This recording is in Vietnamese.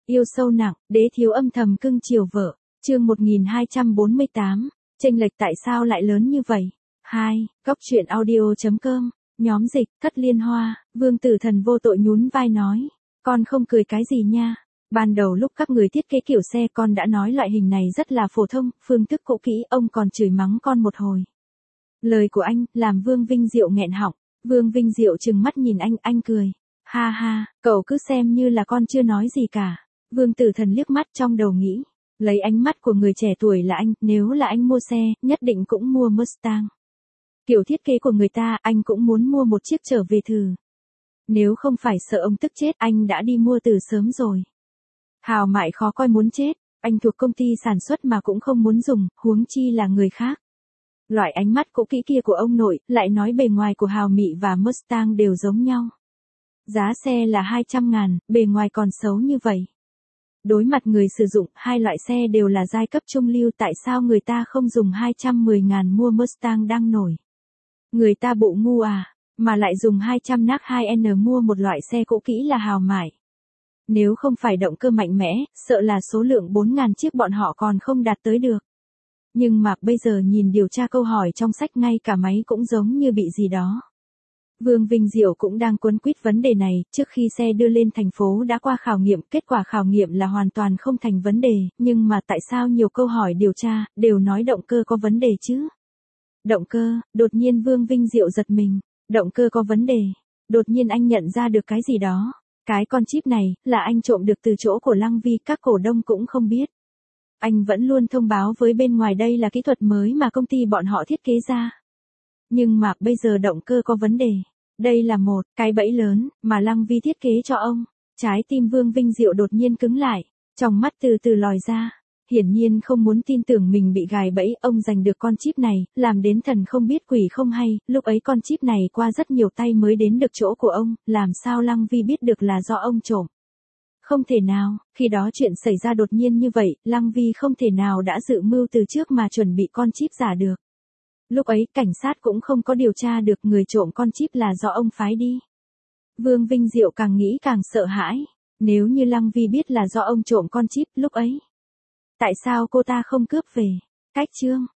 Yêu sâu nặng, đế thiếu âm thầm cưng chiều vợ. Chương 1248. Chênh lệch tại sao lại lớn như vậy? 2. Góc truyện audio.com. Nhóm dịch, Thất Liên Hoa. Vương Tử Thần vô tội nhún vai nói. Con không cười cái gì nha. Ban đầu lúc các người thiết kế kiểu xe con đã nói loại hình này rất là phổ thông, phương thức cũ kỹ, ông còn chửi mắng con một hồi. Lời của anh, làm Vương Vinh Diệu nghẹn họng. Vương Vinh Diệu trừng mắt nhìn anh cười. Ha ha, cậu cứ xem như là con chưa nói gì cả. Vương Tử Thần liếc mắt trong đầu nghĩ. Lấy ánh mắt của người trẻ tuổi là anh, nếu là anh mua xe, nhất định cũng mua Mustang. Kiểu thiết kế của người ta, anh cũng muốn mua một chiếc trở về thử. Nếu không phải sợ ông tức chết, anh đã đi mua từ sớm rồi. Hào mại khó coi muốn chết, anh thuộc công ty sản xuất mà cũng không muốn dùng, huống chi là người khác. Loại ánh mắt cũ kỹ kia của ông nội, lại nói bề ngoài của Hào Mị và Mustang đều giống nhau. Giá xe là 200.000, bề ngoài còn xấu như vậy. Đối mặt người sử dụng, hai loại xe đều là giai cấp trung lưu, tại sao người ta không dùng 210.000 mua Mustang đang nổi? Người ta bộ ngu à, mà lại dùng 200 nác 2N mua một loại xe cũ kỹ là Hào Mại. Nếu không phải động cơ mạnh mẽ, sợ là số lượng 4.000 chiếc bọn họ còn không đạt tới được. Nhưng mà bây giờ nhìn điều tra câu hỏi trong sách ngay cả máy cũng giống như bị gì đó. Vương Vinh Diệu cũng đang quấn quýt vấn đề này, trước khi xe đưa lên thành phố đã qua khảo nghiệm, kết quả khảo nghiệm là hoàn toàn không thành vấn đề, nhưng mà tại sao nhiều câu hỏi điều tra, đều nói động cơ có vấn đề chứ? Động cơ, đột nhiên Vương Vinh Diệu giật mình, động cơ có vấn đề, đột nhiên anh nhận ra được cái gì đó. Cái con chip này, là anh trộm được từ chỗ của Lăng Vi, các cổ đông cũng không biết. Anh vẫn luôn thông báo với bên ngoài đây là kỹ thuật mới mà công ty bọn họ thiết kế ra. Nhưng mà bây giờ động cơ có vấn đề. Đây là một cái bẫy lớn mà Lăng Vi thiết kế cho ông. Trái tim Vương Vinh Diệu đột nhiên cứng lại, trong mắt từ từ lòi ra. Hiển nhiên không muốn tin tưởng mình bị gài bẫy, ông giành được con chip này, làm đến thần không biết quỷ không hay, lúc ấy con chip này qua rất nhiều tay mới đến được chỗ của ông, làm sao Lăng Vi biết được là do ông trộm? Không thể nào, khi đó chuyện xảy ra đột nhiên như vậy, Lăng Vi không thể nào đã dự mưu từ trước mà chuẩn bị con chip giả được. Lúc ấy, cảnh sát cũng không có điều tra được người trộm con chip là do ông phái đi. Vương Vinh Diệu càng nghĩ càng sợ hãi, nếu như Lăng Vi biết là do ông trộm con chip lúc ấy. Tại sao cô ta không cướp về? Cách chương